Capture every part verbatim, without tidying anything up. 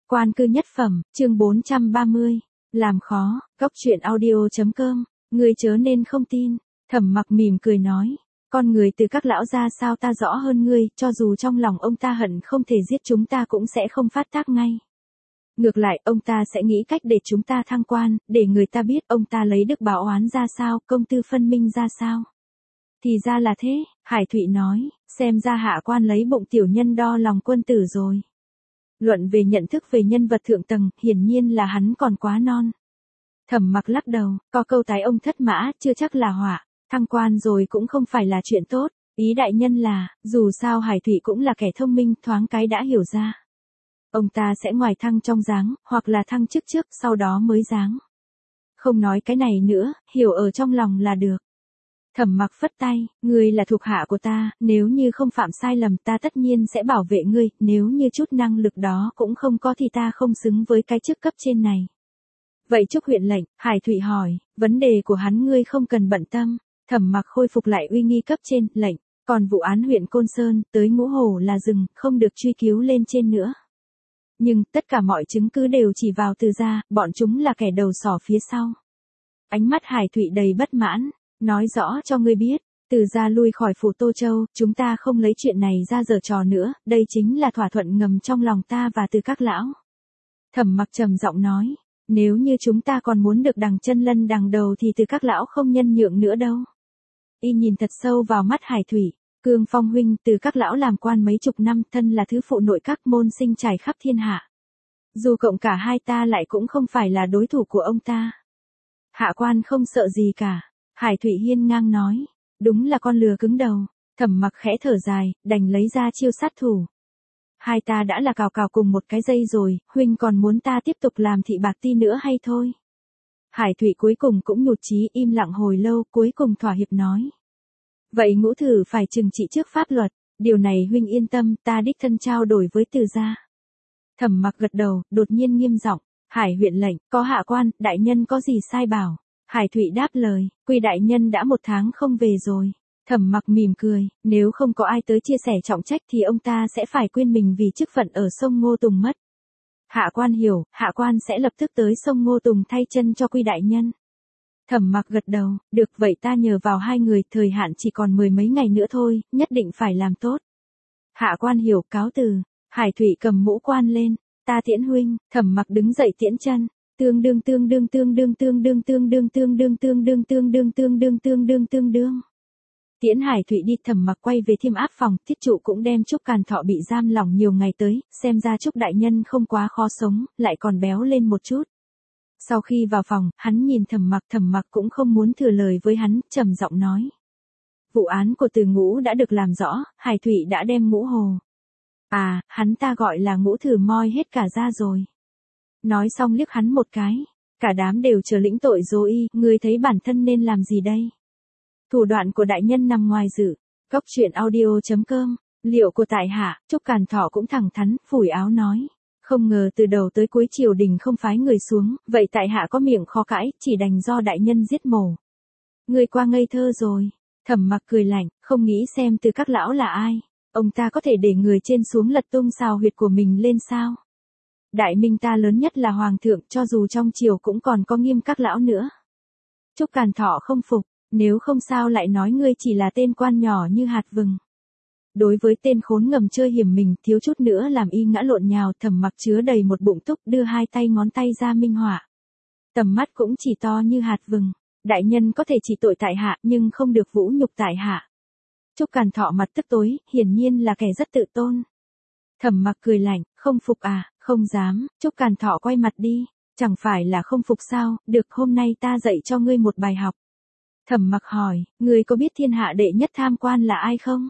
Quan cư nhất phẩm, chương bốn trăm ba mươi. Làm khó, góc truyện audio.com, ngươi chớ nên không tin. Thẩm Mặc mỉm cười nói, con người từ các lão ra sao ta rõ hơn ngươi, cho dù trong lòng ông ta hận không thể giết chúng ta cũng sẽ không phát tác ngay. Ngược lại, ông ta sẽ nghĩ cách để chúng ta thăng quan, để người ta biết ông ta lấy đức báo oán ra sao, công tư phân minh ra sao. Thì ra là thế, Hải Thụy nói, xem ra hạ quan lấy bụng tiểu nhân đo lòng quân tử rồi. Luận về nhận thức về nhân vật thượng tầng, hiển nhiên là hắn còn quá non. Thẩm Mặc lắc đầu, có câu tái ông thất mã, chưa chắc là họa, thăng quan rồi cũng không phải là chuyện tốt. Ý đại nhân là, dù sao Hải Thụy cũng là kẻ thông minh, thoáng cái đã hiểu ra. Ông ta sẽ ngoài thăng trong dáng, hoặc là thăng chức trước, sau đó mới dáng. Không nói cái này nữa, hiểu ở trong lòng là được. Thẩm Mặc phất tay, ngươi là thuộc hạ của ta, nếu như không phạm sai lầm ta tất nhiên sẽ bảo vệ ngươi, nếu như chút năng lực đó cũng không có thì ta không xứng với cái chức cấp trên này. Vậy Trúc huyện lệnh, Hải Thụy hỏi, vấn đề của hắn ngươi không cần bận tâm. Thẩm Mặc khôi phục lại uy nghi cấp trên, lệnh, còn vụ án huyện Côn Sơn, tới Ngũ Hổ là dừng, không được truy cứu lên trên nữa. Nhưng, tất cả mọi chứng cứ đều chỉ vào Từ gia, bọn chúng là kẻ đầu sỏ phía sau. Ánh mắt Hải Thụy đầy bất mãn. Nói rõ cho ngươi biết, Từ gia lui khỏi phủ Tô Châu, chúng ta không lấy chuyện này ra giở trò nữa, đây chính là thỏa thuận ngầm trong lòng ta và Từ các lão. Thẩm Mặc trầm giọng nói, nếu như chúng ta còn muốn được đằng chân lân đằng đầu thì Từ các lão không nhân nhượng nữa đâu. Y nhìn thật sâu vào mắt Hải Thụy, Cương Phong huynh, Từ các lão làm quan mấy chục năm, thân là thứ phụ nội các môn sinh trải khắp thiên hạ. Dù cộng cả hai ta lại cũng không phải là đối thủ của ông ta. Hạ quan không sợ gì cả. Hải Thụy hiên ngang nói, đúng là con lừa cứng đầu. Thẩm Mặc khẽ thở dài, đành lấy ra chiêu sát thủ. Hai ta đã là cào cào cùng một cái dây rồi, huynh còn muốn ta tiếp tục làm thị bạc ti nữa hay thôi? Hải Thụy cuối cùng cũng nhụt chí, im lặng hồi lâu, cuối cùng thỏa hiệp nói. Vậy Ngũ thử phải trừng trị trước pháp luật, điều này huynh yên tâm, ta đích thân trao đổi với Từ gia. Thẩm Mặc gật đầu, đột nhiên nghiêm giọng, Hải huyện lệnh, có hạ quan, đại nhân có gì sai bảo? Hải Thụy đáp lời, Quy đại nhân đã một tháng không về rồi. Thẩm Mặc mỉm cười, nếu không có ai tới chia sẻ trọng trách thì ông ta sẽ phải quên mình vì chức phận ở sông Ngô Tùng mất. Hạ quan hiểu, hạ quan sẽ lập tức tới sông Ngô Tùng thay chân cho Quy đại nhân. Thẩm Mặc gật đầu, được vậy ta nhờ vào hai người, thời hạn chỉ còn mười mấy ngày nữa thôi, nhất định phải làm tốt. Hạ quan hiểu, cáo từ. Hải Thụy cầm mũ quan lên, ta tiễn huynh. Thẩm Mặc đứng dậy tiễn chân. Tương đương tương đương tương đương tương đương tương đương tương đương tương đương tương đương tương đương tương đương tương đương. Tiễn Hải Thụy đi. Thẩm Mặc quay về Thiêm Áp phòng, Thiết trụ cũng đem Trúc Càn Thọ bị giam lỏng nhiều ngày tới, xem ra Trúc đại nhân không quá khó sống, lại còn béo lên một chút. Sau khi vào phòng, hắn nhìn Thẩm Mặc, Thẩm Mặc cũng không muốn thừa lời với hắn, trầm giọng nói. Vụ án của Từ Ngũ đã được làm rõ, Hải Thụy đã đem Ngũ Hồ. À, hắn ta gọi là Ngũ thử moi hết cả ra rồi. Nói xong liếc hắn một cái, cả đám đều chờ lĩnh tội rồi y, ngươi thấy bản thân nên làm gì đây? Thủ đoạn của đại nhân nằm ngoài dự. Góc truyện audio.com, liệu của tại hạ, Trúc Càn Thọ cũng thẳng thắn, phủi áo nói. Không ngờ từ đầu tới cuối triều đình không phái người xuống, vậy tại hạ có miệng khó cãi, chỉ đành do đại nhân giết mổ. Ngươi qua ngây thơ rồi. Thẩm Mặc cười lạnh, không nghĩ xem Từ các lão là ai. Ông ta có thể để người trên xuống lật tung xào huyệt của mình lên sao? Đại minh ta lớn nhất là hoàng thượng, cho dù trong triều cũng còn có Nghiêm các lão nữa. Trúc Càn Thọ không phục, nếu không sao lại nói ngươi chỉ là tên quan nhỏ như hạt vừng. Đối với tên khốn ngầm chơi hiểm mình, thiếu chút nữa làm y ngã lộn nhào. Thẩm Mặc chứa đầy một bụng túc, đưa hai tay ngón tay ra minh họa. Tầm mắt cũng chỉ to như hạt vừng. Đại nhân có thể chỉ tội tại hạ, nhưng không được vũ nhục tại hạ. Trúc Càn Thọ mặt tức tối, hiển nhiên là kẻ rất tự tôn. Thẩm Mặc cười lạnh, không phục à? Không dám. Trúc Càn Thọ quay mặt đi, chẳng phải là không phục sao? Được, hôm nay ta dạy cho ngươi một bài học. Thẩm Mặc hỏi, ngươi có biết thiên hạ đệ nhất tham quan là ai không?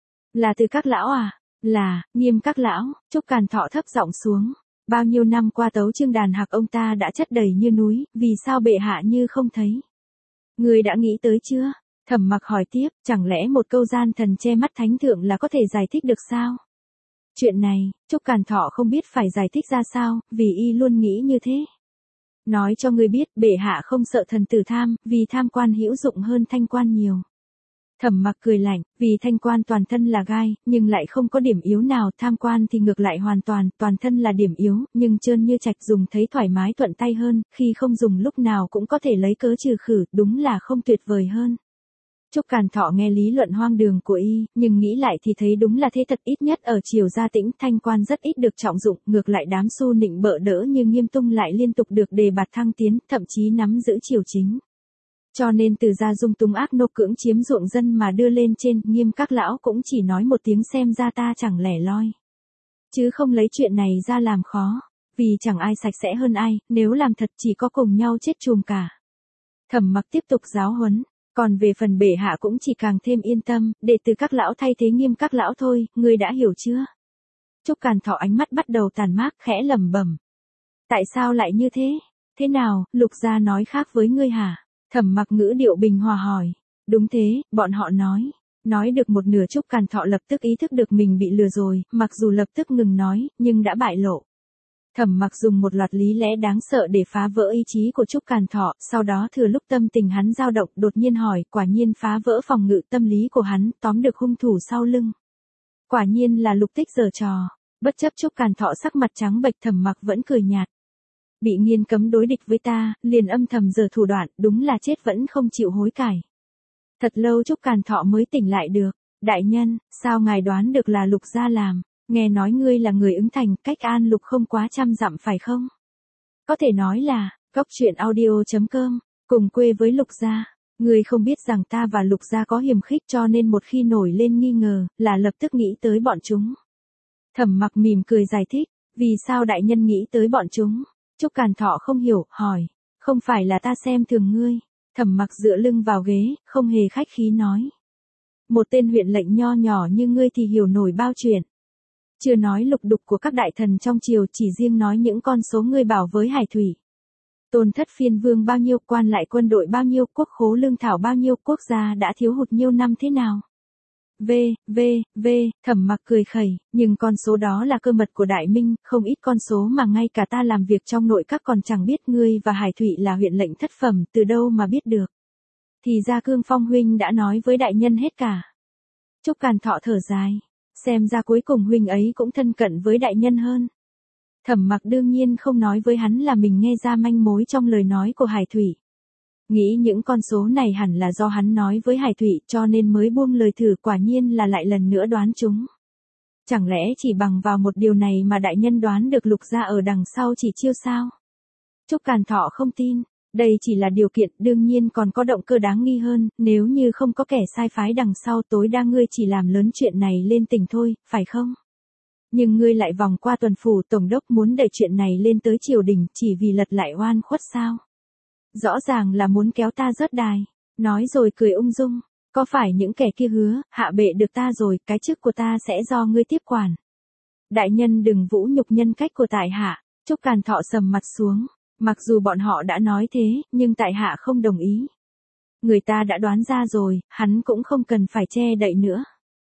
Là Từ các lão à? Là, Nghiêm các lão. Trúc Càn Thọ thấp giọng xuống. Bao nhiêu năm qua tấu chương đàn hạc ông ta đã chất đầy như núi, vì sao bệ hạ như không thấy? Ngươi đã nghĩ tới chưa? Thẩm Mặc hỏi tiếp, chẳng lẽ một câu gian thần che mắt thánh thượng là có thể giải thích được sao? Chuyện này, Trúc Càn Thọ không biết phải giải thích ra sao, vì y luôn nghĩ như thế. Nói cho ngươi biết, bệ hạ không sợ thần tử tham, vì tham quan hữu dụng hơn thanh quan nhiều. Thẩm Mặc cười lạnh, vì thanh quan toàn thân là gai, nhưng lại không có điểm yếu nào, tham quan thì ngược lại hoàn toàn, toàn thân là điểm yếu, nhưng trơn như trạch, dùng thấy thoải mái thuận tay hơn, khi không dùng lúc nào cũng có thể lấy cớ trừ khử, đúng là không tuyệt vời hơn. Trúc Càn Thọ nghe lý luận hoang đường của y, nhưng nghĩ lại thì thấy đúng là thế thật, ít nhất ở Triều Gia Tĩnh, thanh quan rất ít được trọng dụng, ngược lại đám xu nịnh bợ đỡ như Nghiêm Tung lại liên tục được đề bạt thăng tiến, thậm chí nắm giữ triều chính. Cho nên từ Gia Dung tung ác nô cưỡng chiếm ruộng dân mà đưa lên trên, Nghiêm các lão cũng chỉ nói một tiếng xem ra ta chẳng lẻ loi. Chứ không lấy chuyện này ra làm khó, vì chẳng ai sạch sẽ hơn ai, nếu làm thật chỉ có cùng nhau chết chùm cả. Thẩm Mặc tiếp tục giáo huấn. Còn về phần bệ hạ cũng chỉ càng thêm yên tâm, để từ các lão thay thế Nghiêm các lão thôi, ngươi đã hiểu chưa? Trúc Càn Thọ ánh mắt bắt đầu tàn mát, khẽ lẩm bẩm. Tại sao lại như thế? Thế nào, Lục gia nói khác với ngươi hả? Thẩm Mặc ngữ điệu bình hòa hỏi. Đúng thế, bọn họ nói. Nói được một nửa Trúc Càn Thọ lập tức ý thức được mình bị lừa rồi, mặc dù lập tức ngừng nói, nhưng đã bại lộ. Thẩm Mặc dùng một loạt lý lẽ đáng sợ để phá vỡ ý chí của Trúc Càn Thọ, sau đó thừa lúc tâm tình hắn dao động, đột nhiên hỏi, quả nhiên phá vỡ phòng ngự tâm lý của hắn, tóm được hung thủ sau lưng. Quả nhiên là Lục Tích giở trò. Bất chấp Trúc Càn Thọ sắc mặt trắng bệch, Thẩm Mặc vẫn cười nhạt. Bị Nghiên cấm đối địch với ta, liền âm thầm giở thủ đoạn, đúng là chết vẫn không chịu hối cải. Thật lâu Trúc Càn Thọ mới tỉnh lại được. Đại nhân, sao ngài đoán được là Lục gia làm? Nghe nói ngươi là người ứng thành, cách an Lục không quá trăm dặm phải không? Có thể nói là, cốc truyện audio chấm com, cùng quê với Lục gia. Ngươi không biết rằng ta và Lục gia có hiềm khích, cho nên một khi nổi lên nghi ngờ, là lập tức nghĩ tới bọn chúng. Thẩm Mặc mỉm cười giải thích, vì sao đại nhân nghĩ tới bọn chúng? Trúc Càn Thọ không hiểu, hỏi, không phải là ta xem thường ngươi. Thẩm Mặc dựa lưng vào ghế, không hề khách khí nói. Một tên huyện lệnh nho nhỏ như ngươi thì hiểu nổi bao chuyện. Chưa nói lục đục của các đại thần trong triều, chỉ riêng nói những con số ngươi bảo với Hải Thủy. Tôn thất phiên vương bao nhiêu, quan lại quân đội bao nhiêu, quốc khố lương thảo bao nhiêu, quốc gia đã thiếu hụt nhiêu năm thế nào? V, V, V, Thẩm Mặc cười khẩy, nhưng con số đó là cơ mật của Đại Minh, không ít con số mà ngay cả ta làm việc trong nội các còn chẳng biết. Ngươi và Hải Thụy là huyện lệnh thất phẩm, từ đâu mà biết được? Thì ra Cương Phong huynh đã nói với đại nhân hết cả. Trúc Càn Thọ thở dài, xem ra cuối cùng huynh ấy cũng thân cận với đại nhân hơn. Thẩm Mặc đương nhiên không nói với hắn là mình nghe ra manh mối trong lời nói của Hải Thụy. Nghĩ những con số này hẳn là do hắn nói với Hải Thụy, cho nên mới buông lời thử, quả nhiên là lại lần nữa đoán chúng. Chẳng lẽ chỉ bằng vào một điều này mà đại nhân đoán được Lục gia ở đằng sau chỉ chiêu sao? Trúc Càn Thọ không tin, đây chỉ là điều kiện, đương nhiên còn có động cơ đáng nghi hơn, nếu như không có kẻ sai phái đằng sau, tối đa ngươi chỉ làm lớn chuyện này lên tỉnh thôi, phải không? Nhưng ngươi lại vòng qua tuần phủ tổng đốc muốn đẩy chuyện này lên tới triều đình, chỉ vì lật lại oan khuất sao? Rõ ràng là muốn kéo ta rớt đài. Nói rồi cười ung dung, có phải những kẻ kia hứa, hạ bệ được ta rồi, cái chức của ta sẽ do ngươi tiếp quản. Đại nhân đừng vũ nhục nhân cách của tại hạ. Trúc Càn Thọ sầm mặt xuống, mặc dù bọn họ đã nói thế, nhưng tại hạ không đồng ý. Người ta đã đoán ra rồi, hắn cũng không cần phải che đậy nữa.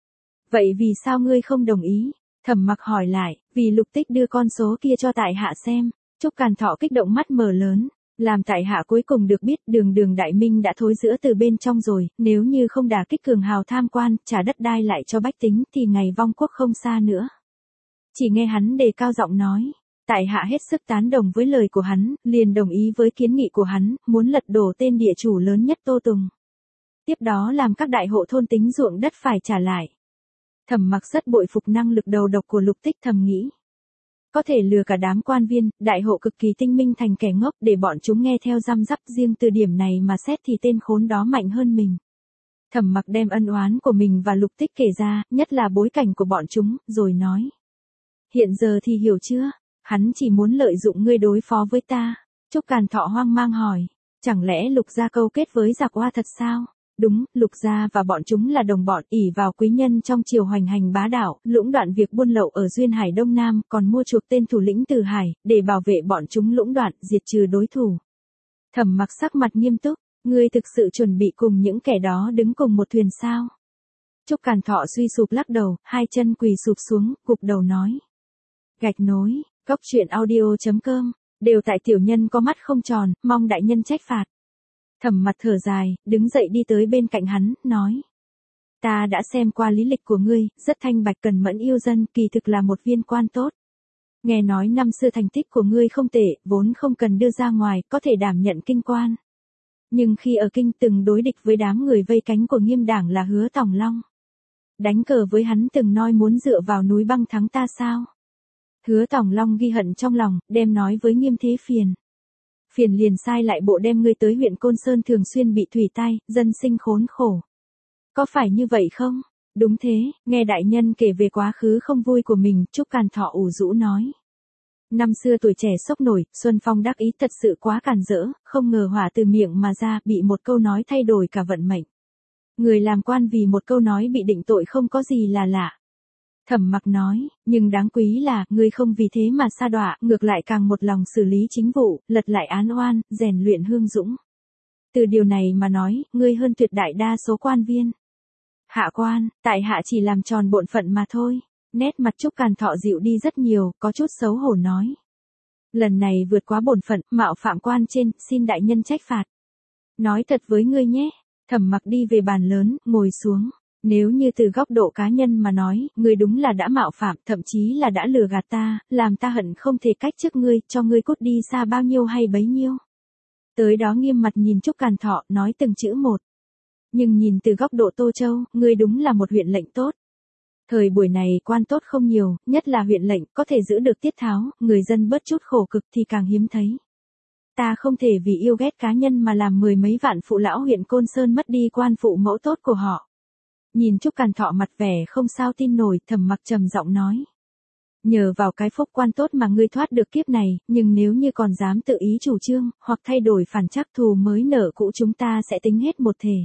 Vậy vì sao ngươi không đồng ý? Thẩm Mặc hỏi lại, vì Lục Tích đưa con số kia cho tại hạ xem. Trúc Càn Thọ kích động mắt mở lớn. Làm tại hạ cuối cùng được biết đường đường Đại Minh đã thối rữa từ bên trong rồi, nếu như không đả kích cường hào tham quan, trả đất đai lại cho bách tính thì ngày vong quốc không xa nữa. Chỉ nghe hắn đề cao giọng nói, tại hạ hết sức tán đồng với lời của hắn, liền đồng ý với kiến nghị của hắn, muốn lật đổ tên địa chủ lớn nhất Tô Tùng. Tiếp đó làm các đại hộ thôn tính ruộng đất phải trả lại. Thẩm Mặc rất bội phục năng lực đầu độc của Lục Tích, thầm nghĩ. Có thể lừa cả đám quan viên, đại hộ cực kỳ tinh minh thành kẻ ngốc để bọn chúng nghe theo răm rắp, riêng từ điểm này mà xét thì tên khốn đó mạnh hơn mình. Thẩm Mặc đem ân oán của mình và Lục Tích kể ra, nhất là bối cảnh của bọn chúng, rồi nói. Hiện giờ thì hiểu chưa, hắn chỉ muốn lợi dụng ngươi đối phó với ta. Trúc Càn Thọ hoang mang hỏi, chẳng lẽ Lục gia câu kết với giặc Oa thật sao? Đúng, Lục gia và bọn chúng là đồng bọn, ỷ vào quý nhân trong triều hoành hành bá đạo, lũng đoạn việc buôn lậu ở duyên hải Đông Nam, còn mua chuộc tên thủ lĩnh Từ Hải, để bảo vệ bọn chúng lũng đoạn, diệt trừ đối thủ. Thẩm Mặc sắc mặt nghiêm túc, ngươi thực sự chuẩn bị cùng những kẻ đó đứng cùng một thuyền sao? Trúc Càn Thọ suy sụp lắc đầu, hai chân quỳ sụp xuống, gục đầu nói. Gạch nối, cốc truyện audio chấm com, đều tại tiểu nhân có mắt không tròn, mong đại nhân trách phạt. Thẩm Mặc thở dài, đứng dậy đi tới bên cạnh hắn, nói. Ta đã xem qua lý lịch của ngươi, rất thanh bạch cần mẫn yêu dân, kỳ thực là một viên quan tốt. Nghe nói năm xưa thành tích của ngươi không tệ, vốn không cần đưa ra ngoài, có thể đảm nhận kinh quan. Nhưng khi ở kinh từng đối địch với đám người vây cánh của Nghiêm đảng là Hứa Tòng Long. Đánh cờ với hắn từng nói muốn dựa vào núi băng thắng ta sao? Hứa Tòng Long ghi hận trong lòng, đem nói với Nghiêm Thế Phiền. Phiền liền sai lại bộ đem ngươi tới huyện Côn Sơn thường xuyên bị thủy tai, dân sinh khốn khổ. Có phải như vậy không? Đúng thế, nghe đại nhân kể về quá khứ không vui của mình, Trúc Càn Thọ ủ rũ nói. Năm xưa tuổi trẻ sốc nổi, Xuân Phong đắc ý thật sự quá càn rỡ, không ngờ hỏa từ miệng mà ra, bị một câu nói thay đổi cả vận mệnh. Người làm quan vì một câu nói bị định tội không có gì là lạ. Thẩm Mặc nói, nhưng đáng quý là, ngươi không vì thế mà sa đọa, ngược lại càng một lòng xử lý chính vụ, lật lại án oan, rèn luyện hương dũng. Từ điều này mà nói, ngươi hơn tuyệt đại đa số quan viên. Hạ quan, tại hạ chỉ làm tròn bổn phận mà thôi. Nét mặt Trúc Càn Thọ dịu đi rất nhiều, có chút xấu hổ nói. Lần này vượt quá bổn phận, mạo phạm quan trên, xin đại nhân trách phạt. Nói thật với ngươi nhé. Thẩm Mặc đi về bàn lớn, ngồi xuống. Nếu như từ góc độ cá nhân mà nói, ngươi đúng là đã mạo phạm, thậm chí là đã lừa gạt ta, làm ta hận không thể cách chức ngươi, cho ngươi cút đi xa bao nhiêu hay bấy nhiêu. Tới đó nghiêm mặt nhìn Trúc Càn Thọ, nói từng chữ một. Nhưng nhìn từ góc độ Tô Châu, ngươi đúng là một huyện lệnh tốt. Thời buổi này quan tốt không nhiều, nhất là huyện lệnh, có thể giữ được tiết tháo, người dân bớt chút khổ cực thì càng hiếm thấy. Ta không thể vì yêu ghét cá nhân mà làm mười mấy vạn phụ lão huyện Côn Sơn mất đi quan phụ mẫu tốt của họ. Nhìn Trúc Càn Thọ mặt vẻ không sao tin nổi, Thẩm Mặc trầm giọng nói. Nhờ vào cái phúc quan tốt mà ngươi thoát được kiếp này, nhưng nếu như còn dám tự ý chủ trương, hoặc thay đổi phản trắc thù mới nợ cũ chúng ta sẽ tính hết một thể.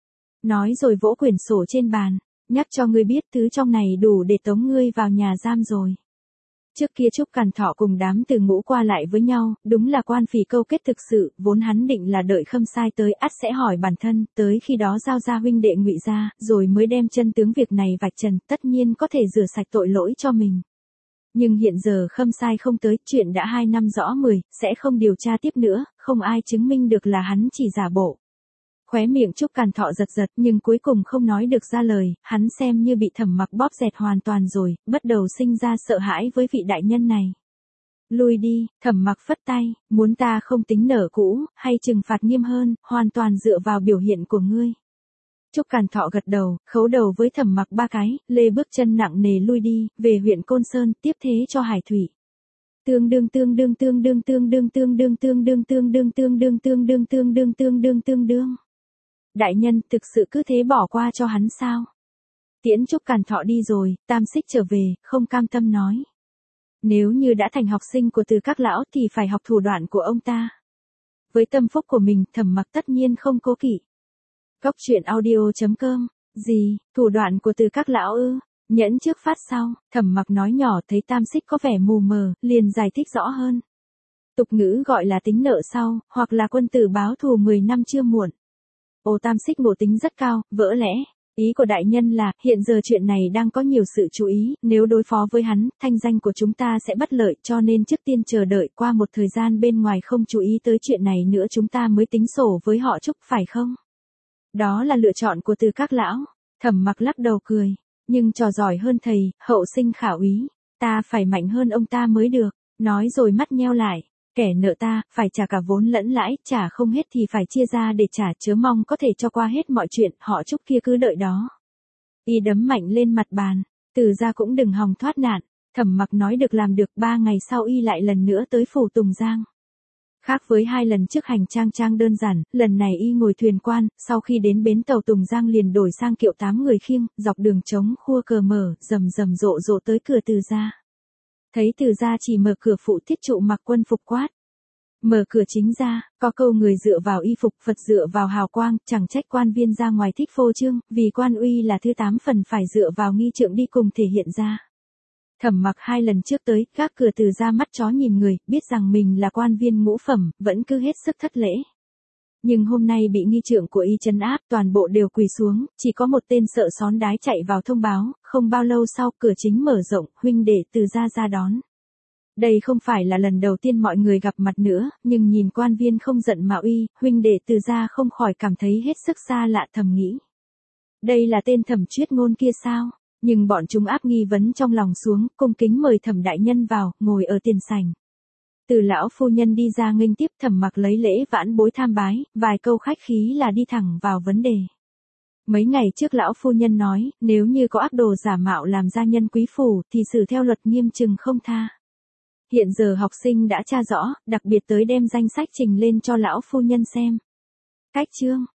Nói rồi vỗ quyển sổ trên bàn, nhắc cho ngươi biết thứ trong này đủ để tống ngươi vào nhà giam rồi. Trước kia Trúc Càn Thọ cùng đám từ ngũ qua lại với nhau, đúng là quan phỉ câu kết thực sự, vốn hắn định là đợi Khâm Sai tới ắt sẽ hỏi bản thân, tới khi đó giao ra huynh đệ Ngụy ra, rồi mới đem chân tướng việc này vạch trần, tất nhiên có thể rửa sạch tội lỗi cho mình. Nhưng hiện giờ Khâm Sai không tới, chuyện đã hai năm rõ mười, sẽ không điều tra tiếp nữa, không ai chứng minh được là hắn chỉ giả bộ. Khóe miệng Trúc Càn Thọ giật giật nhưng cuối cùng không nói được ra lời, hắn xem như bị Thẩm Mặc bóp dẹt hoàn toàn rồi, bắt đầu sinh ra sợ hãi với vị đại nhân này. Lui đi, Thẩm Mặc phất tay, muốn ta không tính nở cũ, hay trừng phạt nghiêm hơn, hoàn toàn dựa vào biểu hiện của ngươi. Trúc Càn Thọ gật đầu, khấu đầu với Thẩm Mặc ba cái, lê bước chân nặng nề lui đi, về huyện Côn Sơn, tiếp thế cho Hải Thủy. Tương đương tương đương tương đương tương đương tương đương tương đương tương đương tương đương tương đương tương đương tương đương tương đương. Đại nhân thực sự cứ thế bỏ qua cho hắn sao? Tiễn Trúc Càn Thọ đi rồi, Tam Xích trở về, không cam tâm nói. Nếu như đã thành học sinh của Từ Các lão thì phải học thủ đoạn của ông ta. Với tâm phúc của mình, Thẩm Mặc tất nhiên không cố kỵ. Cốc truyện audio chấm com, gì, thủ đoạn của Từ Các lão ư? Nhẫn trước phát sau, Thẩm Mặc nói nhỏ thấy Tam Xích có vẻ mù mờ, liền giải thích rõ hơn. Tục ngữ gọi là tính nợ sau, hoặc là quân tử báo thù mười năm chưa muộn. Ô Tam Xích ngộ tính rất cao, vỡ lẽ. Ý của đại nhân là, hiện giờ chuyện này đang có nhiều sự chú ý, nếu đối phó với hắn, thanh danh của chúng ta sẽ bất lợi, cho nên trước tiên chờ đợi qua một thời gian bên ngoài không chú ý tới chuyện này nữa chúng ta mới tính sổ với họ Trúc, phải không? Đó là lựa chọn của Từ Các lão. Thẩm Mặc lắc đầu cười. Nhưng trò giỏi hơn thầy, hậu sinh khả úy. Ta phải mạnh hơn ông ta mới được. Nói rồi mắt nheo lại. Kẻ nợ ta, phải trả cả vốn lẫn lãi, trả không hết thì phải chia ra để trả, chớ mong có thể cho qua hết mọi chuyện, họ Trúc kia cứ đợi đó. Y đấm mạnh lên mặt bàn, Từ gia cũng đừng hòng thoát nạn. Thẩm Mặc nói được làm được, ba ngày sau Y lại lần nữa tới phủ Tùng Giang. Khác với hai lần trước hành trang trang đơn giản, lần này Y ngồi thuyền quan, sau khi đến bến tàu Tùng Giang liền đổi sang kiệu tám người khiêng, dọc đường trống khua cờ mở, rầm rầm rộ rộ tới cửa Từ gia. Thấy Từ gia chỉ mở cửa phụ Thiết Trụ mặc quân phục quát. Mở cửa chính ra, có câu người dựa vào y phục, Phật dựa vào hào quang, chẳng trách quan viên ra ngoài thích phô trương, vì quan uy là thứ tám phần phải dựa vào nghi trượng đi cùng thể hiện ra. Thẩm Mặc hai lần trước tới, gác cửa Từ gia mắt chó nhìn người, biết rằng mình là quan viên ngũ phẩm, vẫn cứ hết sức thất lễ. Nhưng hôm nay bị nghi trượng của y trấn áp, toàn bộ đều quỳ xuống, chỉ có một tên sợ xón đái chạy vào thông báo, không bao lâu sau cửa chính mở rộng, huynh đệ Từ gia ra đón. Đây không phải là lần đầu tiên mọi người gặp mặt nữa, nhưng nhìn quan viên không giận mà uy, huynh đệ Từ gia không khỏi cảm thấy hết sức xa lạ, thầm nghĩ. Đây là tên Thẩm Chuyết Ngôn kia sao? Nhưng bọn chúng áp nghi vấn trong lòng xuống, cung kính mời Thẩm đại nhân vào, ngồi ở tiền sảnh. Từ lão phu nhân đi ra nghênh tiếp, Thẩm Mặc lấy lễ vãn bối tham bái, vài câu khách khí là đi thẳng vào vấn đề. Mấy ngày trước lão phu nhân nói, nếu như có ác đồ giả mạo làm gia nhân quý phủ, thì xử theo luật nghiêm trừng không tha. Hiện giờ học sinh đã tra rõ, đặc biệt tới đem danh sách trình lên cho lão phu nhân xem. Cách chương